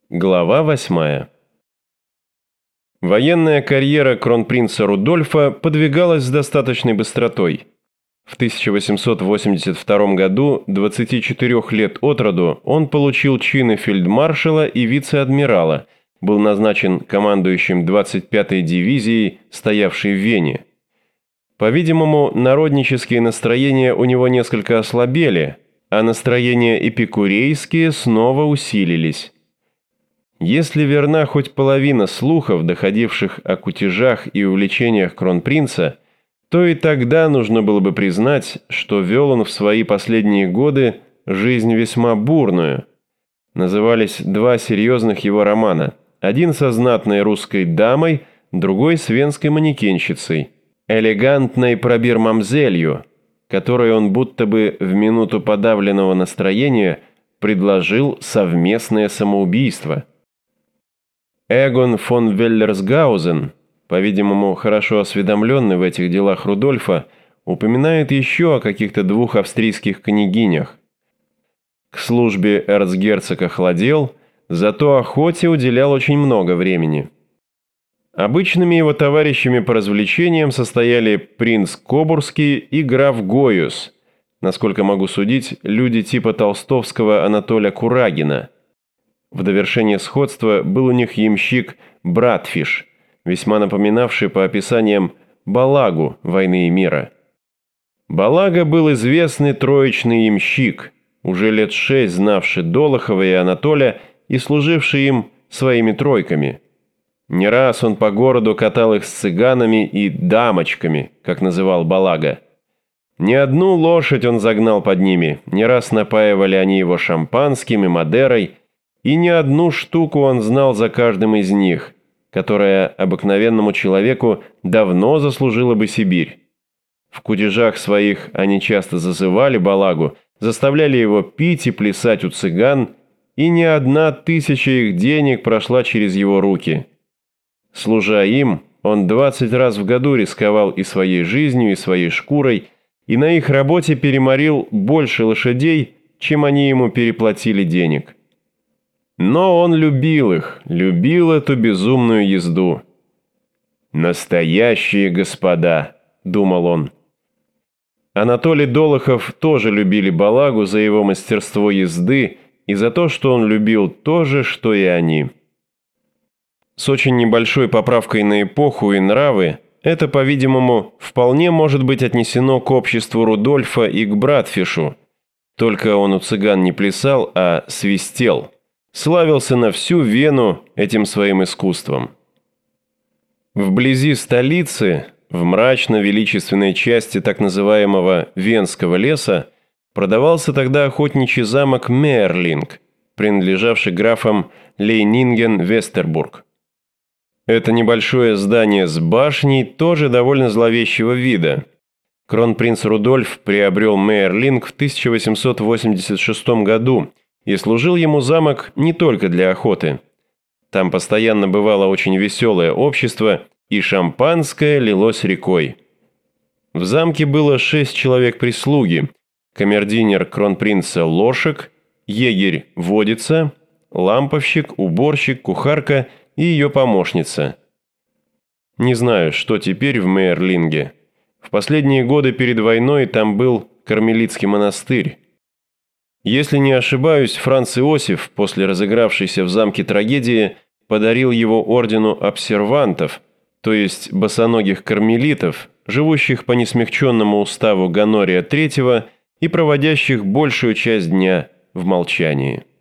Глава 8. Военная карьера кронпринца Рудольфа подвигалась с достаточной быстротой. В 1882 году, 24 лет от роду, он получил чины фельдмаршала и вице-адмирала, был назначен командующим 25-й дивизией, стоявшей в Вене. По-видимому, народнические настроения у него несколько ослабели, а настроения эпикурейские снова усилились. Если верна хоть половина слухов, доходивших о кутежах и увлечениях кронпринца, то и тогда нужно было бы признать, что вел он в свои последние годы жизнь весьма бурную. Назывались два серьезных его романа. Один со знатной русской дамой, другой с венской манекенщицей, элегантной пробир-мамзелью, которой он будто бы в минуту подавленного настроения предложил совместное самоубийство. Эгон фон Веллерсгаузен, по-видимому, хорошо осведомленный в этих делах Рудольфа, упоминает еще о каких-то двух австрийских княгинях. К службе эрцгерцог охладел, зато охоте уделял очень много времени. Обычными его товарищами по развлечениям состояли принц Кобурский и граф Гоюс, насколько могу судить, люди типа толстовского Анатолия Курагина. В довершение сходства был у них ямщик Братфиш, весьма напоминавший по описаниям Балагу «Войны и мира». Балага был известный троечный ямщик, уже лет 6 знавший Долохова и Анатоля и служивший им своими тройками. Не раз он по городу катал их с цыганами и дамочками, как называл Балага. Не одну лошадь он загнал под ними, не раз напаивали они его шампанским и мадерой, и не одну штуку он знал за каждым из них, которая обыкновенному человеку давно заслужила бы Сибирь. В кутежах своих они часто зазывали Балагу, заставляли его пить и плясать у цыган, и не одна тысяча их денег прошла через его руки. Служа им, он 20 раз в году рисковал и своей жизнью, и своей шкурой, и на их работе переморил больше лошадей, чем они ему переплатили денег. Но он любил их, любил эту безумную езду. «Настоящие господа», — думал он. Анатолий Долохов тоже любили Балагу за его мастерство езды и за то, что он любил то же, что и они. С очень небольшой поправкой на эпоху и нравы, это, по-видимому, вполне может быть отнесено к обществу Рудольфа и к Братфишу. Только он у цыган не плясал, а свистел. Славился на всю Вену этим своим искусством. Вблизи столицы, в мрачно-величественной части так называемого Венского леса, продавался тогда охотничий замок Мейерлинг, принадлежавший графам Лейнинген-Вестербург. Это небольшое здание с башней тоже довольно зловещего вида. Кронпринц Рудольф приобрел Мейерлинг в 1886 году, и служил ему замок не только для охоты. Там постоянно бывало очень веселое общество, и шампанское лилось рекой. В замке было 6 человек прислуги: камердинер кронпринца Лошек, егерь Водица, ламповщик, уборщик, кухарка и ее помощница. Не знаю, что теперь в Мейерлинге. В последние годы перед войной там был кармелитский монастырь. Если не ошибаюсь, Франц Иосиф, после разыгравшейся в замке трагедии, подарил его ордену обсервантов, то есть босоногих кармелитов, живущих по несмягченному уставу Гонория III и проводящих большую часть дня в молчании.